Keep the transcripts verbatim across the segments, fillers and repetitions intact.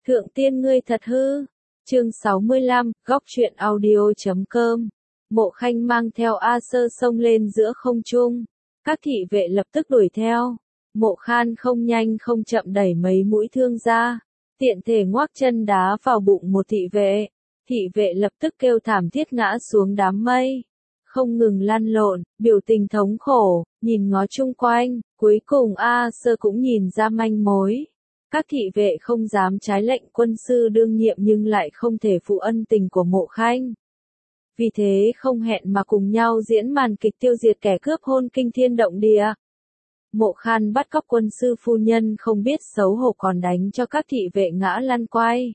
Thượng tiên ngươi thật hư. Chương sáu mươi lăm, góc truyện audio chấm com. Mộ Khanh mang theo A Sơ xông lên giữa không trung. Các thị vệ lập tức đuổi theo. Mộ Khan không nhanh không chậm đẩy mấy mũi thương ra. Tiện thể ngoác chân đá vào bụng một thị vệ. Thị vệ lập tức kêu thảm thiết ngã xuống đám mây. Không ngừng lăn lộn, biểu tình thống khổ, nhìn ngó chung quanh, cuối cùng A Sơ cũng nhìn ra manh mối. Các thị vệ không dám trái lệnh quân sư đương nhiệm nhưng lại không thể phụ ân tình của Mộ Khanh. Vì thế không hẹn mà cùng nhau diễn màn kịch tiêu diệt kẻ cướp hôn kinh thiên động địa. Mộ Khan bắt cóc quân sư phu nhân không biết xấu hổ còn đánh cho các thị vệ ngã lăn quay.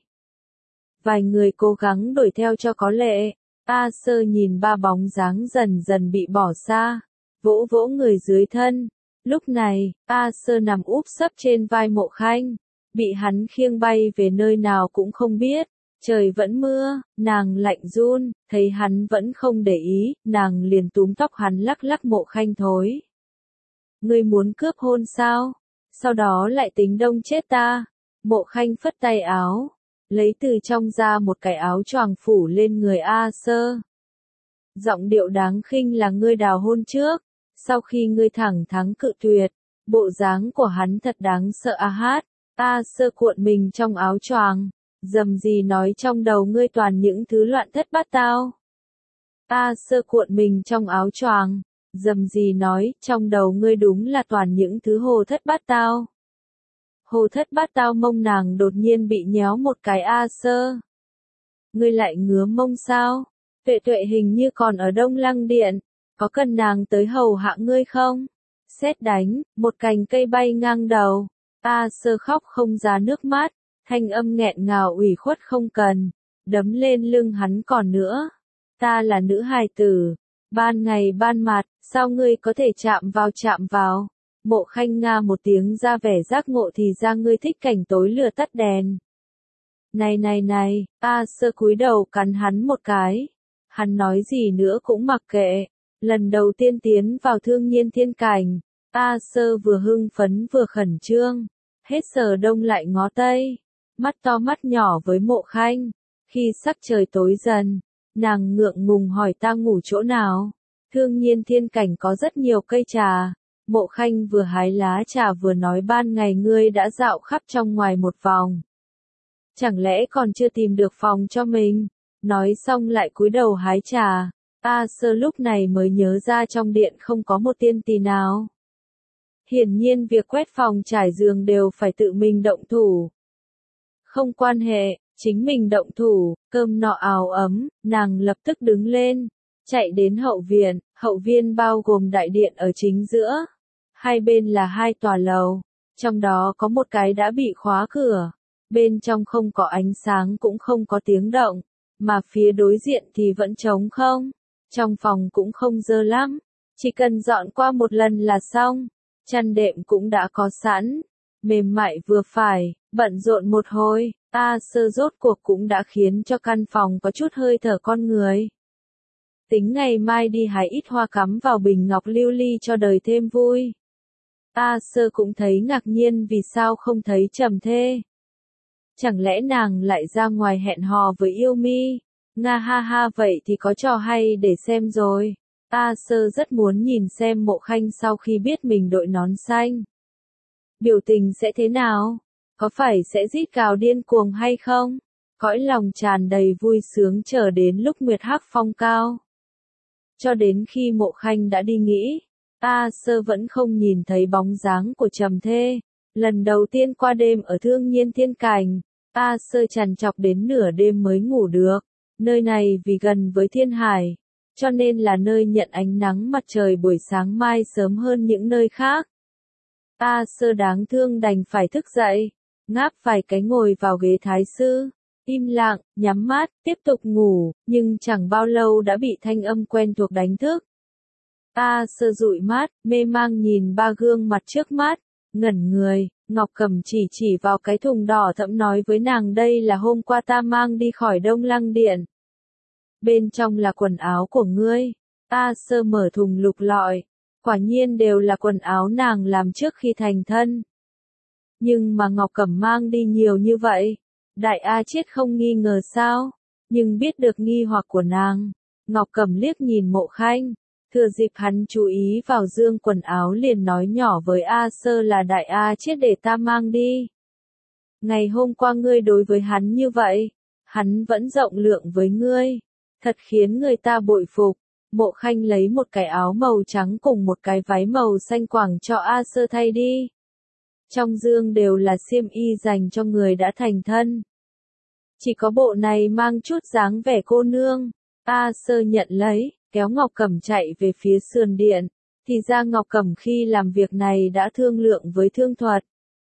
Vài người cố gắng đuổi theo cho có lệ. A Sơ nhìn ba bóng dáng dần dần bị bỏ xa, vỗ vỗ người dưới thân. Lúc này, A Sơ nằm úp sấp trên vai Mộ Khanh, bị hắn khiêng bay về nơi nào cũng không biết. Trời vẫn mưa, nàng lạnh run, thấy hắn vẫn không để ý, nàng liền túm tóc hắn lắc lắc Mộ Khanh thối. Ngươi muốn cướp hôn sao? Sau đó lại tính đông chết ta. Mộ Khanh phất tay áo, lấy từ trong ra một cái áo choàng phủ lên người A Sơ. Giọng điệu đáng khinh là ngươi đào hôn trước, sau khi ngươi thẳng thắn cự tuyệt, bộ dáng của hắn thật đáng sợ a hát. A Sơ cuộn mình trong áo choàng, dầm gì nói trong đầu ngươi toàn những thứ loạn thất bát tao. A Sơ cuộn mình trong áo choàng, dầm gì nói trong đầu ngươi đúng là toàn những thứ hồ thất bát tao. Hồ thất bát tao mông nàng đột nhiên bị nhéo một cái. A Sơ. Ngươi lại ngứa mông sao? Vệ Tuệ hình như còn ở Đông Lăng Điện, có cần nàng tới hầu hạ ngươi không? Sét đánh, một cành cây bay ngang đầu. A Sơ khóc không ra nước mắt, thanh âm nghẹn ngào ủy khuất không cần, đấm lên lưng hắn còn nữa. Ta là nữ hài tử, ban ngày ban mặt, sao ngươi có thể chạm vào chạm vào? Mộ Khanh nga một tiếng ra vẻ giác ngộ thì ra ngươi thích cảnh tối lửa tắt đèn. Này này này, A Sơ cúi đầu cắn hắn một cái. Hắn nói gì nữa cũng mặc kệ. Lần đầu tiên tiến vào Thương Nhiên Thiên Cảnh, A Sơ vừa hưng phấn vừa khẩn trương. Hết sờ đông lại ngó tây. Mắt to mắt nhỏ với Mộ Khanh. Khi sắc trời tối dần, nàng ngượng ngùng hỏi ta ngủ chỗ nào. Thương Nhiên Thiên Cảnh có rất nhiều cây trà. Mộ Khanh vừa hái lá trà vừa nói ban ngày ngươi đã dạo khắp trong ngoài một vòng. Chẳng lẽ còn chưa tìm được phòng cho mình? Nói xong lại cúi đầu hái trà. A Sơ lúc này mới nhớ ra trong điện không có một tiên tỳ nào. Hiển nhiên việc quét phòng trải giường đều phải tự mình động thủ. Không quan hệ, chính mình động thủ, cơm nọ áo ấm, nàng lập tức đứng lên, chạy đến hậu viện. Hậu viên bao gồm đại điện ở chính giữa. Hai bên là hai tòa lầu, trong đó có một cái đã bị khóa cửa. Bên trong không có ánh sáng cũng không có tiếng động, mà phía đối diện thì vẫn trống không. Trong phòng cũng không dơ lắm, chỉ cần dọn qua một lần là xong. Chăn đệm cũng đã có sẵn, mềm mại vừa phải. Bận rộn một hồi, A Sơ rốt cuộc cũng đã khiến cho căn phòng có chút hơi thở con người. Tính ngày mai đi hái ít hoa cắm vào bình ngọc lưu ly cho đời thêm vui. A Sơ cũng thấy ngạc nhiên vì sao không thấy Trầm Thê. Chẳng lẽ nàng lại ra ngoài hẹn hò với Yêu Mi? Nga ha ha, vậy thì có trò hay để xem rồi. A Sơ rất muốn nhìn xem Mộ Khanh sau khi biết mình đội nón xanh. Biểu tình sẽ thế nào? Có phải sẽ rít gào điên cuồng hay không? Cõi lòng tràn đầy vui sướng chờ đến lúc nguyệt hắc phong cao. Cho đến khi Mộ Khanh đã đi nghỉ, A Sơ vẫn không nhìn thấy bóng dáng của Trầm Thê. Lần đầu tiên qua đêm ở Thương Nhiên Thiên Cảnh, A Sơ trằn trọc đến nửa đêm mới ngủ được. Nơi này vì gần với thiên hải, cho nên là nơi nhận ánh nắng mặt trời buổi sáng mai sớm hơn những nơi khác. A Sơ đáng thương đành phải thức dậy, ngáp vài cái ngồi vào ghế thái sư, im lặng, nhắm mắt, tiếp tục ngủ, nhưng chẳng bao lâu đã bị thanh âm quen thuộc đánh thức. A Sơ dụi mắt, mê mang nhìn ba gương mặt trước mắt, ngẩn người. Ngọc Cẩm chỉ chỉ vào cái thùng đỏ thẫm nói với nàng đây là hôm qua ta mang đi khỏi Đông Lăng Điện. Bên trong là quần áo của ngươi. A Sơ mở thùng lục lọi, quả nhiên đều là quần áo nàng làm trước khi thành thân. Nhưng mà Ngọc Cẩm mang đi nhiều như vậy, Đại A Chiết không nghi ngờ sao, nhưng biết được nghi hoặc của nàng. Ngọc Cẩm liếc nhìn Mộ Khanh, thừa dịp hắn chú ý vào dương quần áo liền nói nhỏ với A Sơ là Đại A Chiết để ta mang đi. Ngày hôm qua ngươi đối với hắn như vậy, hắn vẫn rộng lượng với ngươi, thật khiến người ta bội phục. Mộ Khanh lấy một cái áo màu trắng cùng một cái váy màu xanh quàng cho A Sơ thay đi. Trong dương đều là xiêm y dành cho người đã thành thân. Chỉ có bộ này mang chút dáng vẻ cô nương. A Sơ nhận lấy, kéo Ngọc Cẩm chạy về phía sườn điện. Thì ra Ngọc Cẩm khi làm việc này đã thương lượng với Thương Thuật.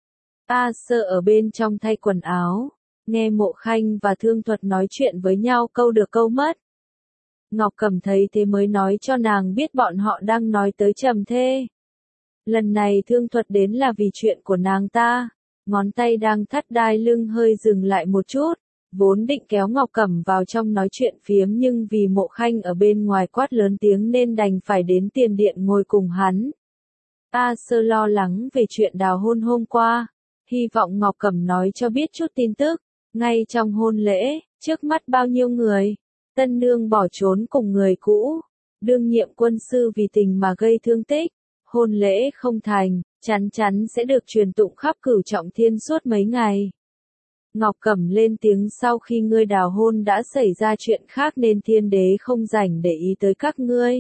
A Sơ ở bên trong thay quần áo, nghe Mộ Khanh và Thương Thuật nói chuyện với nhau câu được câu mất. Ngọc Cẩm thấy thế mới nói cho nàng biết bọn họ đang nói tới Trầm Thê. Lần này Thương Thuật đến là vì chuyện của nàng ta, ngón tay đang thắt đai lưng hơi dừng lại một chút, vốn định kéo Ngọc Cẩm vào trong nói chuyện phiếm nhưng vì Mộ Khanh ở bên ngoài quát lớn tiếng nên đành phải đến tiền điện ngồi cùng hắn. A Sơ lo lắng về chuyện đào hôn hôm qua, hy vọng Ngọc Cẩm nói cho biết chút tin tức, ngay trong hôn lễ, trước mắt bao nhiêu người. Tân nương bỏ trốn cùng người cũ, đương nhiệm quân sư vì tình mà gây thương tích, hôn lễ không thành, chắn chắn sẽ được truyền tụng khắp Cửu Trọng Thiên suốt mấy ngày. Ngọc Cẩm lên tiếng sau khi ngươi đào hôn đã xảy ra chuyện khác nên thiên đế không rảnh để ý tới các ngươi.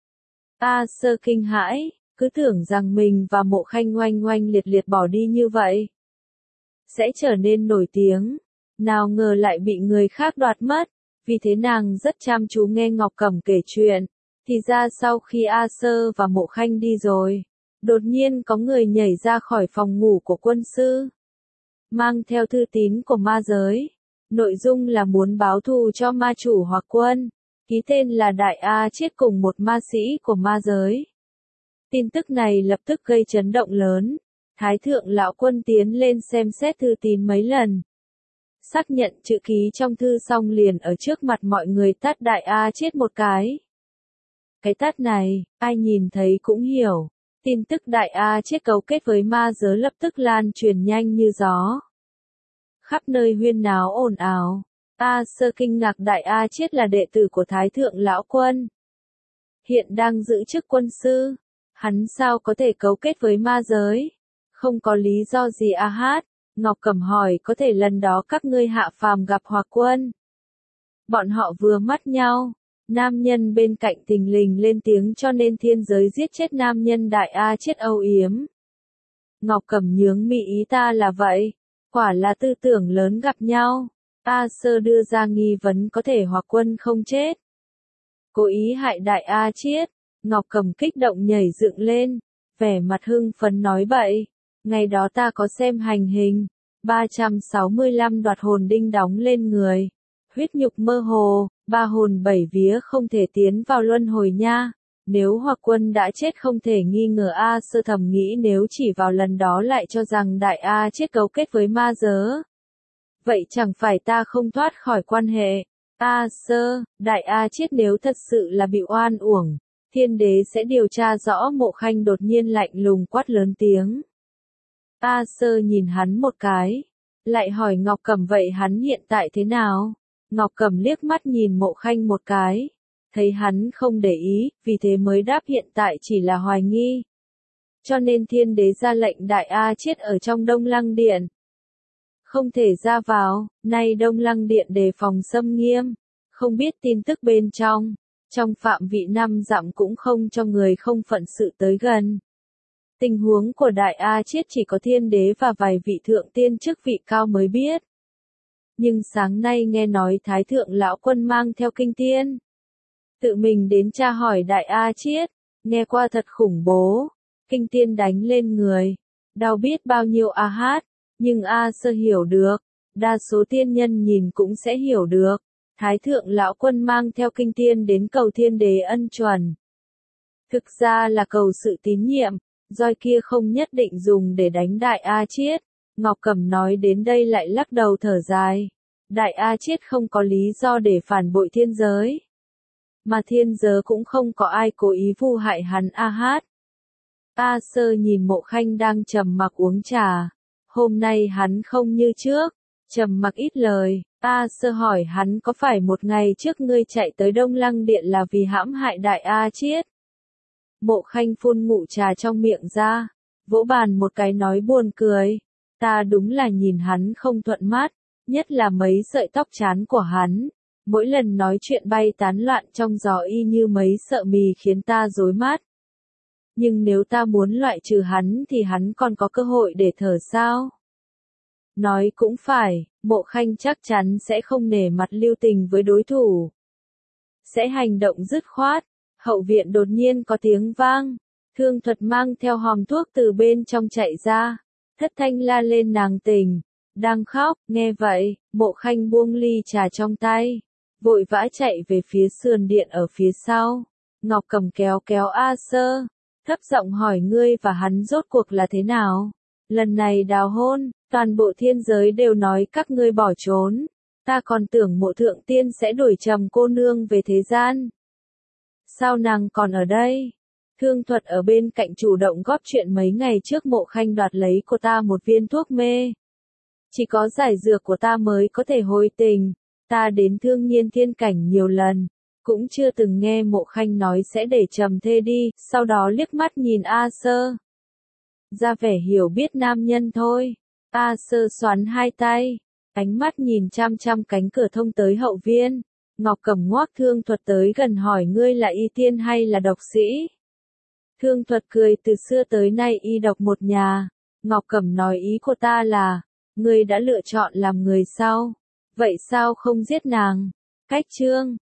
A Sơ kinh hãi, cứ tưởng rằng mình và Mộ Khanh oanh oanh liệt liệt bỏ đi như vậy sẽ trở nên nổi tiếng, nào ngờ lại bị người khác đoạt mất. Vì thế nàng rất chăm chú nghe Ngọc Cẩm kể chuyện, thì ra sau khi A Sơ và Mộ Khanh đi rồi, đột nhiên có người nhảy ra khỏi phòng ngủ của quân sư, mang theo thư tín của ma giới, nội dung là muốn báo thù cho ma chủ hoặc quân, ký tên là Đại A Chiết cùng một ma sĩ của ma giới. Tin tức này lập tức gây chấn động lớn, Thái thượng lão quân tiến lên xem xét thư tín mấy lần. Xác nhận chữ ký trong thư xong liền ở trước mặt mọi người tát Đại A Chiết một cái. Cái tát này, ai nhìn thấy cũng hiểu. Tin tức Đại A Chiết cấu kết với ma giới lập tức lan truyền nhanh như gió. Khắp nơi huyên náo ồn ào. A Sơ kinh ngạc Đại A Chiết là đệ tử của Thái thượng lão quân. Hiện đang giữ chức quân sư. Hắn sao có thể cấu kết với ma giới? Không có lý do gì a hát. Ngọc Cẩm hỏi có thể lần đó các ngươi hạ phàm gặp Hoặc Quân. Bọn họ vừa mắt nhau, nam nhân bên cạnh thình lình lên tiếng cho nên thiên giới giết chết nam nhân Đại A Chiết âu yếm. Ngọc Cẩm nhướng mi ý ta là vậy, quả là tư tưởng lớn gặp nhau. A Sơ đưa ra nghi vấn có thể Hoặc Quân không chết. Cố ý hại Đại A Chiết, Ngọc Cẩm kích động nhảy dựng lên, vẻ mặt hưng phấn nói bậy. Ngày đó ta có xem hành hình, ba trăm sáu mươi lăm đoạt hồn đinh đóng lên người, huyết nhục mơ hồ, ba hồn bảy vía không thể tiến vào luân hồi nha. Nếu Hoặc Quân đã chết không thể nghi ngờ. A Sơ thầm nghĩ nếu chỉ vào lần đó lại cho rằng Đại A Chiết cấu kết với ma giới. Vậy chẳng phải ta không thoát khỏi quan hệ. A Sơ, Đại A Chiết nếu thật sự là bị oan uổng, thiên đế sẽ điều tra rõ. Mộ Khanh đột nhiên lạnh lùng quát lớn tiếng. A Sơ nhìn hắn một cái, lại hỏi Ngọc Cẩm vậy hắn hiện tại thế nào? Ngọc Cẩm liếc mắt nhìn Mộ Khanh một cái, thấy hắn không để ý, vì thế mới đáp hiện tại chỉ là hoài nghi. Cho nên thiên đế ra lệnh Đại A Chiết ở trong Đông Lăng Điện. Không thể ra vào, nay Đông Lăng Điện đề phòng xâm nghiêm, không biết tin tức bên trong, trong phạm vị năm dặm cũng không cho người không phận sự tới gần. Tình huống của Đại A Chiết chỉ có thiên đế và vài vị thượng tiên chức vị cao mới biết. Nhưng sáng nay nghe nói Thái thượng lão quân mang theo kinh tiên. Tự mình đến tra hỏi Đại A Chiết, nghe qua thật khủng bố. Kinh tiên đánh lên người, đau biết bao nhiêu a hát, nhưng A Sơ hiểu được, đa số tiên nhân nhìn cũng sẽ hiểu được. Thái thượng lão quân mang theo kinh tiên đến cầu thiên đế ân chuẩn. Thực ra là cầu sự tín nhiệm. Roi kia không nhất định dùng để đánh Đại A Chiết. Ngọc Cẩm nói đến đây lại lắc đầu thở dài. Đại A Chiết không có lý do để phản bội thiên giới. Mà thiên giới cũng không có ai cố ý vu hại hắn a hát. A Sơ nhìn Mộ Khanh đang trầm mặc uống trà. Hôm nay hắn không như trước, Trầm mặc ít lời, A Sơ hỏi hắn có phải một ngày trước ngươi chạy tới Đông Lăng Điện là vì hãm hại đại A Chiết? Mộ Khanh phun ngụm trà trong miệng ra, vỗ bàn một cái nói buồn cười. Ta đúng là nhìn hắn không thuận mắt, nhất là mấy sợi tóc trán của hắn. Mỗi lần nói chuyện bay tán loạn trong gió y như mấy sợi mì khiến ta rối mắt. Nhưng nếu ta muốn loại trừ hắn thì hắn còn có cơ hội để thở sao? Nói cũng phải, Mộ Khanh chắc chắn sẽ không nể mặt lưu tình với đối thủ. Sẽ hành động dứt khoát. Hậu viện đột nhiên có tiếng vang. Thương Thuật mang theo hòm thuốc từ bên trong chạy ra. Thất thanh la lên nàng tỉnh. Đang khóc, nghe vậy, Mộ Khanh buông ly trà trong tay. Vội vã chạy về phía sườn điện ở phía sau. Ngọc Cầm kéo kéo A Sơ. Thấp giọng hỏi ngươi và hắn rốt cuộc là thế nào? Lần này đào hôn, toàn bộ thiên giới đều nói các ngươi bỏ trốn. Ta còn tưởng Mộ Thượng Tiên sẽ đuổi Trầm cô nương về thế gian. Sao nàng còn ở đây? Thương Thuật ở bên cạnh chủ động góp chuyện mấy ngày trước Mộ Khanh đoạt lấy của ta một viên thuốc mê. Chỉ có giải dược của ta mới có thể hồi tình. Ta đến Thương Nhiên Thiên Cảnh nhiều lần, cũng chưa từng nghe Mộ Khanh nói sẽ để Trầm thê đi, sau đó liếc mắt nhìn A Sơ. Ra vẻ hiểu biết nam nhân thôi. A Sơ xoắn hai tay, ánh mắt nhìn chăm chăm cánh cửa thông tới hậu viên. Ngọc Cẩm ngoác Thương Thuật tới gần hỏi ngươi là y tiên hay là độc sĩ? Thương Thuật cười từ xưa tới nay y độc một nhà. Ngọc Cẩm nói ý của ta là, ngươi đã lựa chọn làm người sau. Vậy sao không giết nàng? Cách chương